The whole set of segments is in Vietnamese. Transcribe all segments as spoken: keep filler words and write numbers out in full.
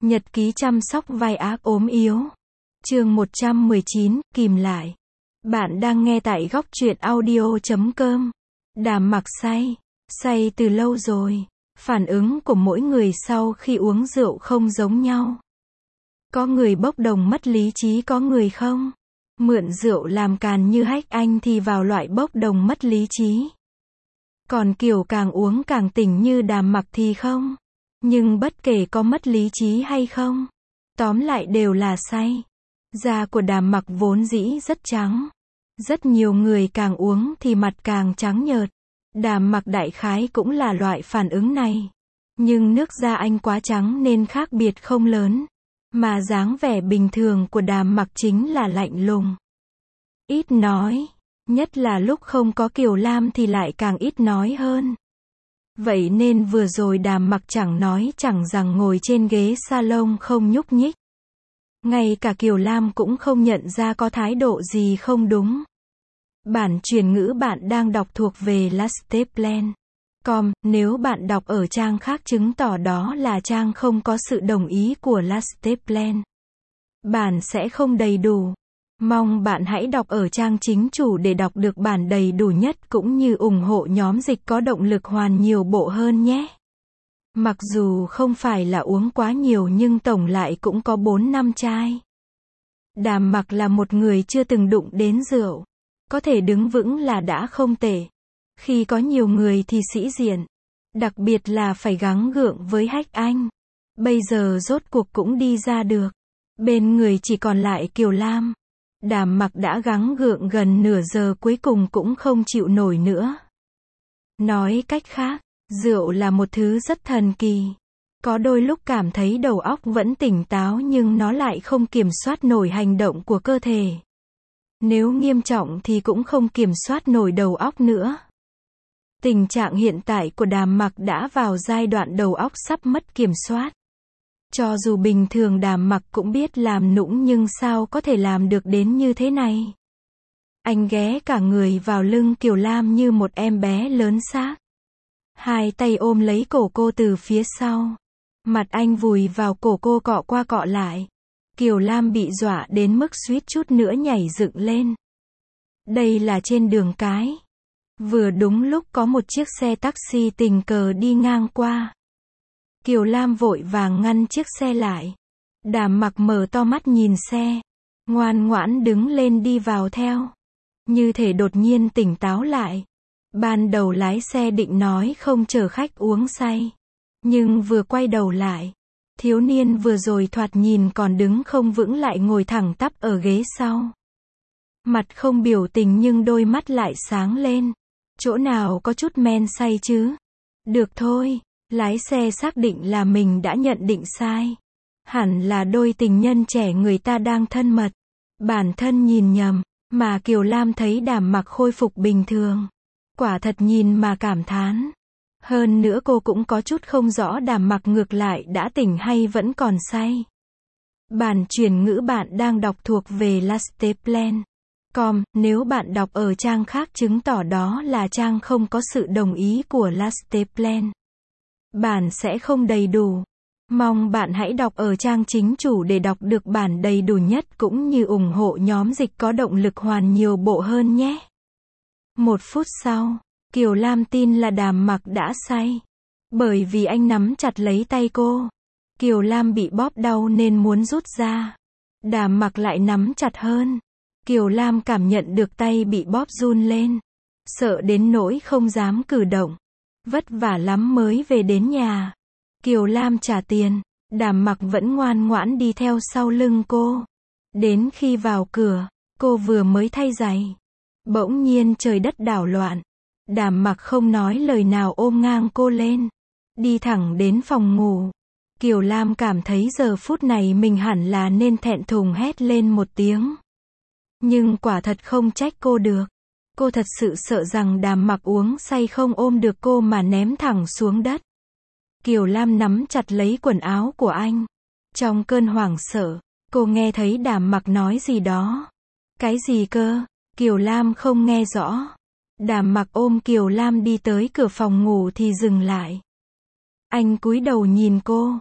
Nhật ký chăm sóc vai ác ốm yếu. Chương một trăm mười chín, kìm lại. Bạn đang nghe tại góc truyện audio chấm com. Đàm Mặc say. Say từ lâu rồi. Phản ứng của mỗi người sau khi uống rượu không giống nhau. Có người bốc đồng mất lý trí, có người không. Mượn rượu làm càn như Hách Anh thì vào loại bốc đồng mất lý trí. Còn kiểu càng uống càng tỉnh như Đàm Mặc thì không. Nhưng bất kể có mất lý trí hay không, tóm lại đều là say. Da của Đàm Mặc vốn dĩ rất trắng. Rất nhiều người càng uống thì mặt càng trắng nhợt. Đàm Mặc đại khái cũng là loại phản ứng này. Nhưng nước da anh quá trắng nên khác biệt không lớn. Mà dáng vẻ bình thường của Đàm Mặc chính là lạnh lùng. Ít nói. Nhất là lúc không có Kiều Lam thì lại càng ít nói hơn. Vậy nên vừa rồi Đàm Mặc chẳng nói chẳng rằng ngồi trên ghế salon không nhúc nhích. Ngay cả Kiều Lam cũng không nhận ra có thái độ gì không đúng. Bản chuyển ngữ bạn đang đọc thuộc về lasteplan chấm com, nếu bạn đọc ở trang khác chứng tỏ đó là trang không có sự đồng ý của Lasteplan. Bản sẽ không đầy đủ. Mong bạn hãy đọc ở trang chính chủ để đọc được bản đầy đủ nhất cũng như ủng hộ nhóm dịch có động lực hoàn nhiều bộ hơn nhé. Mặc dù không phải là uống quá nhiều nhưng tổng lại cũng có bốn năm chai. Đàm Mặc là một người chưa từng đụng đến rượu. Có thể đứng vững là đã không tệ. Khi có nhiều người thì sĩ diện. Đặc biệt là phải gắng gượng với Hách Anh. Bây giờ rốt cuộc cũng đi ra được. Bên người chỉ còn lại Kiều Lam. Đàm Mặc đã gắng gượng gần nửa giờ cuối cùng cũng không chịu nổi nữa. Nói cách khác, rượu là một thứ rất thần kỳ. Có đôi lúc cảm thấy đầu óc vẫn tỉnh táo nhưng nó lại không kiểm soát nổi hành động của cơ thể. Nếu nghiêm trọng thì cũng không kiểm soát nổi đầu óc nữa. Tình trạng hiện tại của Đàm Mặc đã vào giai đoạn đầu óc sắp mất kiểm soát. Cho dù bình thường Đàm Mặc cũng biết làm nũng nhưng sao có thể làm được đến như thế này. Anh ghé cả người vào lưng Kiều Lam như một em bé lớn xác. Hai tay ôm lấy cổ cô từ phía sau. Mặt anh vùi vào cổ cô cọ qua cọ lại. Kiều Lam bị dọa đến mức suýt chút nữa nhảy dựng lên. Đây là trên đường cái. Vừa đúng lúc có một chiếc xe taxi tình cờ đi ngang qua. Kiều Lam vội vàng ngăn chiếc xe lại. Đàm Mặc mở to mắt nhìn xe. Ngoan ngoãn đứng lên đi vào theo. Như thể đột nhiên tỉnh táo lại. Ban đầu lái xe định nói không chở khách uống say. Nhưng vừa quay đầu lại. Thiếu niên vừa rồi thoạt nhìn còn đứng không vững lại ngồi thẳng tắp ở ghế sau. Mặt không biểu tình nhưng đôi mắt lại sáng lên. Chỗ nào có chút men say chứ? Được thôi. Lái xe xác định là mình đã nhận định sai. Hẳn là đôi tình nhân trẻ người ta đang thân mật. Bản thân nhìn nhầm. Mà Kiều Lam thấy Đàm Mặc khôi phục bình thường. Quả thật nhìn mà cảm thán. Hơn nữa cô cũng có chút không rõ Đàm Mặc ngược lại đã tỉnh hay vẫn còn say. Bản chuyển ngữ bạn đang đọc thuộc về lasteplan chấm com, nếu bạn đọc ở trang khác chứng tỏ đó là trang không có sự đồng ý của Lasteplan. Bản sẽ không đầy đủ. Mong bạn hãy đọc ở trang chính chủ để đọc được bản đầy đủ nhất cũng như ủng hộ nhóm dịch có động lực hoàn nhiều bộ hơn nhé. Một phút sau, Kiều Lam tin là Đàm Mặc đã say. Bởi vì anh nắm chặt lấy tay cô. Kiều Lam bị bóp đau nên muốn rút ra. Đàm Mặc lại nắm chặt hơn. Kiều Lam cảm nhận được tay bị bóp run lên. Sợ đến nỗi không dám cử động. Vất vả lắm mới về đến nhà. Kiều Lam trả tiền. Đàm Mặc vẫn ngoan ngoãn đi theo sau lưng cô. Đến khi vào cửa, cô vừa mới thay giày. Bỗng nhiên trời đất đảo loạn. Đàm Mặc không nói lời nào ôm ngang cô lên. Đi thẳng đến phòng ngủ. Kiều Lam cảm thấy giờ phút này mình hẳn là nên thẹn thùng hét lên một tiếng. Nhưng quả thật không trách cô được. Cô thật sự sợ rằng Đàm Mặc uống say không ôm được cô mà ném thẳng xuống đất. Kiều Lam nắm chặt lấy quần áo của anh. Trong cơn hoảng sợ, cô nghe thấy Đàm Mặc nói gì đó. Cái gì cơ? Kiều Lam không nghe rõ. Đàm Mặc ôm Kiều Lam đi tới cửa phòng ngủ thì dừng lại. Anh cúi đầu nhìn cô.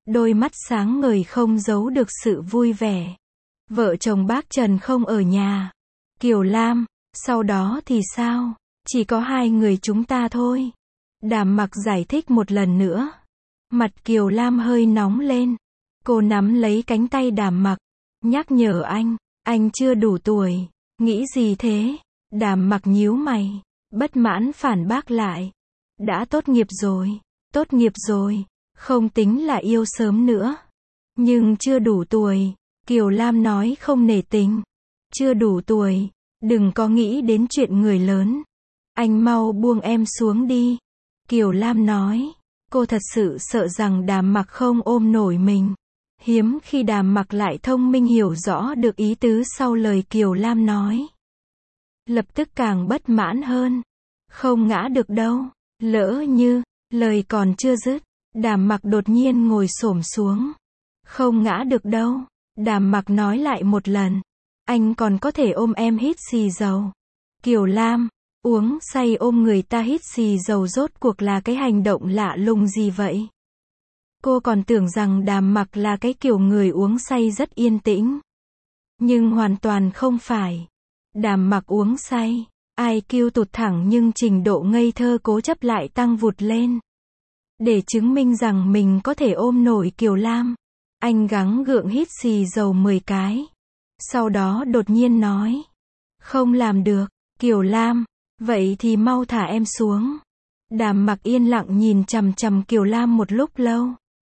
đôi mắt sáng ngời không giấu được sự vui vẻ. Vợ chồng bác Trần không ở nhà. Kiều Lam, sau đó thì sao? Chỉ có hai người chúng ta thôi. Đàm Mặc giải thích một lần nữa. Mặt Kiều Lam hơi nóng lên. Cô nắm lấy cánh tay Đàm Mặc, nhắc nhở anh, anh chưa đủ tuổi. Nghĩ gì thế? Đàm Mặc nhíu mày, bất mãn phản bác lại. Đã tốt nghiệp rồi, tốt nghiệp rồi, không tính là yêu sớm nữa. Nhưng chưa đủ tuổi, Kiều Lam nói không nể tình. Chưa đủ tuổi, đừng có nghĩ đến chuyện người lớn. Anh mau buông em xuống đi. Kiều Lam nói, cô thật sự sợ rằng Đàm Mặc không ôm nổi mình. Hiếm khi Đàm Mặc lại thông minh hiểu rõ được ý tứ sau lời Kiều Lam nói. Lập tức càng bất mãn hơn. Không ngã được đâu. Lỡ như, lời còn chưa dứt, Đàm Mặc đột nhiên ngồi xổm xuống. Không ngã được đâu. Đàm Mặc nói lại một lần. Anh còn có thể ôm em hít xì dầu. Kiều Lam, uống say ôm người ta hít xì dầu rốt cuộc là cái hành động lạ lùng gì vậy? Cô còn tưởng rằng Đàm Mặc là cái kiểu người uống say rất yên tĩnh. Nhưng hoàn toàn không phải. Đàm Mặc uống say, i kiu tụt thẳng nhưng trình độ ngây thơ cố chấp lại tăng vụt lên. Để chứng minh rằng mình có thể ôm nổi Kiều Lam, anh gắng gượng hít xì dầu mười cái. Sau đó đột nhiên nói, không làm được, Kiều Lam, vậy thì mau thả em xuống. Đàm Mặc yên lặng nhìn chằm chằm Kiều Lam một lúc lâu.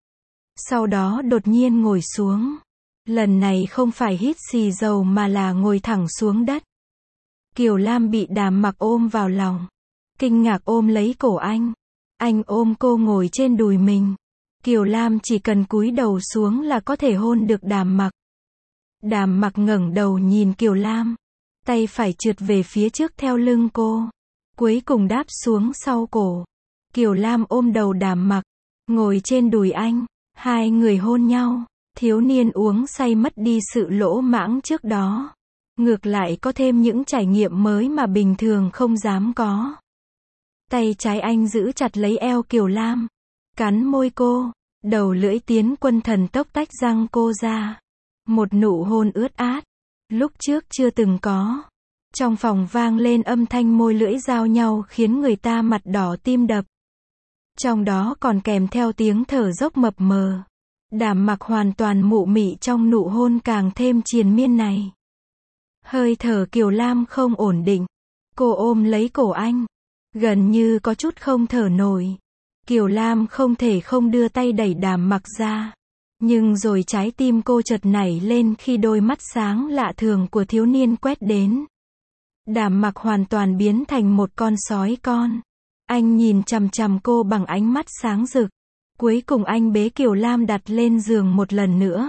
Sau đó đột nhiên ngồi xuống. Lần này không phải hít xì dầu mà là ngồi thẳng xuống đất. Kiều Lam bị Đàm Mặc ôm vào lòng. Kinh ngạc ôm lấy cổ anh. Anh ôm cô ngồi trên đùi mình. Kiều Lam chỉ cần cúi đầu xuống là có thể hôn được Đàm Mặc. Đàm Mặc ngẩng đầu nhìn Kiều Lam. Tay phải trượt về phía trước theo lưng cô. Cuối cùng đáp xuống sau cổ. Kiều Lam ôm đầu Đàm Mặc, ngồi trên đùi anh. Hai người hôn nhau. Thiếu niên uống say mất đi sự lỗ mãng trước đó. Ngược lại có thêm những trải nghiệm mới mà bình thường không dám có. Tay trái anh giữ chặt lấy eo Kiều Lam. Cắn môi cô. Đầu lưỡi tiến quân thần tốc tách răng cô ra. Một nụ hôn ướt át. Lúc trước chưa từng có. Trong phòng vang lên âm thanh môi lưỡi giao nhau khiến người ta mặt đỏ tim đập. Trong đó còn kèm theo tiếng thở dốc mập mờ. Đàm Mặc hoàn toàn mụ mị trong nụ hôn càng thêm triền miên này. Hơi thở Kiều Lam không ổn định. Cô ôm lấy cổ anh. Gần như có chút không thở nổi. Kiều Lam không thể không đưa tay đẩy Đàm Mặc ra. Nhưng rồi trái tim cô chợt nảy lên khi đôi mắt sáng lạ thường của thiếu niên quét đến. Đàm Mặc hoàn toàn biến thành một con sói con. Anh nhìn chằm chằm cô bằng ánh mắt sáng rực. Cuối cùng anh bế Kiều Lam đặt lên giường một lần nữa.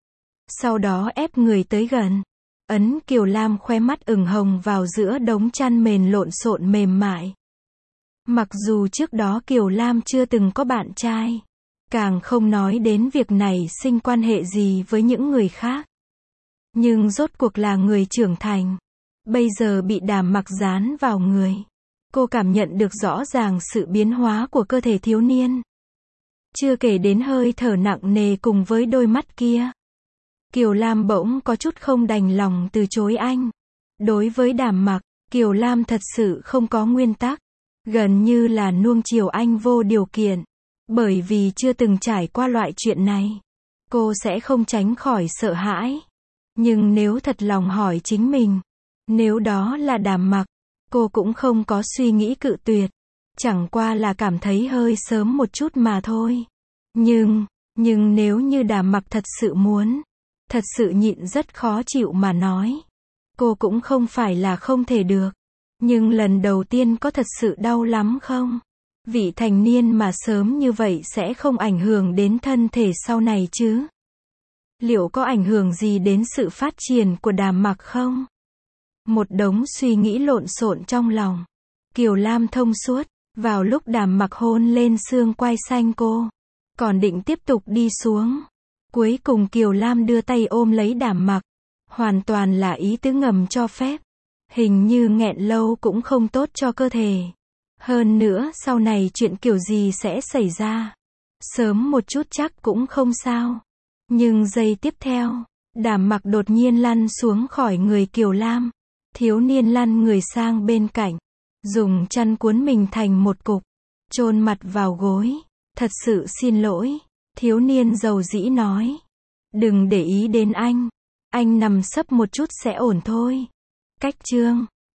Sau đó ép người tới gần. Ấn Kiều Lam khóe mắt ửng hồng vào giữa đống chăn mền lộn xộn mềm mại. Mặc dù trước đó Kiều Lam chưa từng có bạn trai. Càng không nói đến việc này sinh quan hệ gì với những người khác. Nhưng rốt cuộc là người trưởng thành. Bây giờ bị Đàm Mặc dán vào người. Cô cảm nhận được rõ ràng sự biến hóa của cơ thể thiếu niên. Chưa kể đến hơi thở nặng nề cùng với đôi mắt kia. Kiều Lam bỗng có chút không đành lòng từ chối anh. Đối với Đàm Mặc, Kiều Lam thật sự không có nguyên tắc. Gần như là nuông chiều anh vô điều kiện. Bởi vì chưa từng trải qua loại chuyện này. Cô sẽ không tránh khỏi sợ hãi. Nhưng nếu thật lòng hỏi chính mình. Nếu đó là Đàm Mặc. Cô cũng không có suy nghĩ cự tuyệt. Chẳng qua là cảm thấy hơi sớm một chút mà thôi. Nhưng, nhưng nếu như Đàm Mặc thật sự muốn. Thật sự nhịn rất khó chịu mà nói. Cô cũng không phải là không thể được. Nhưng lần đầu tiên có thật sự đau lắm không? Vị thành niên mà sớm như vậy sẽ không ảnh hưởng đến thân thể sau này chứ? Liệu có ảnh hưởng gì đến sự phát triển của Đàm Mặc không? Một đống suy nghĩ lộn xộn trong lòng. Kiều Lam thông suốt. Vào lúc Đàm Mặc hôn lên xương quai xanh cô. Còn định tiếp tục đi xuống. Cuối cùng Kiều Lam đưa tay ôm lấy Đàm Mặc. Hoàn toàn là ý tứ ngầm cho phép. Hình như nghẹn lâu cũng không tốt cho cơ thể. Hơn nữa sau này chuyện kiểu gì sẽ xảy ra. Sớm một chút chắc cũng không sao. Nhưng giây tiếp theo, Đàm Mặc đột nhiên lăn xuống khỏi người Kiều Lam. Thiếu niên lăn người sang bên cạnh, dùng chăn cuốn mình thành một cục, chôn mặt vào gối. Thật sự xin lỗi, thiếu niên dầu dĩ nói. Đừng để ý đến anh, anh nằm sấp một chút sẽ ổn thôi. Cách chương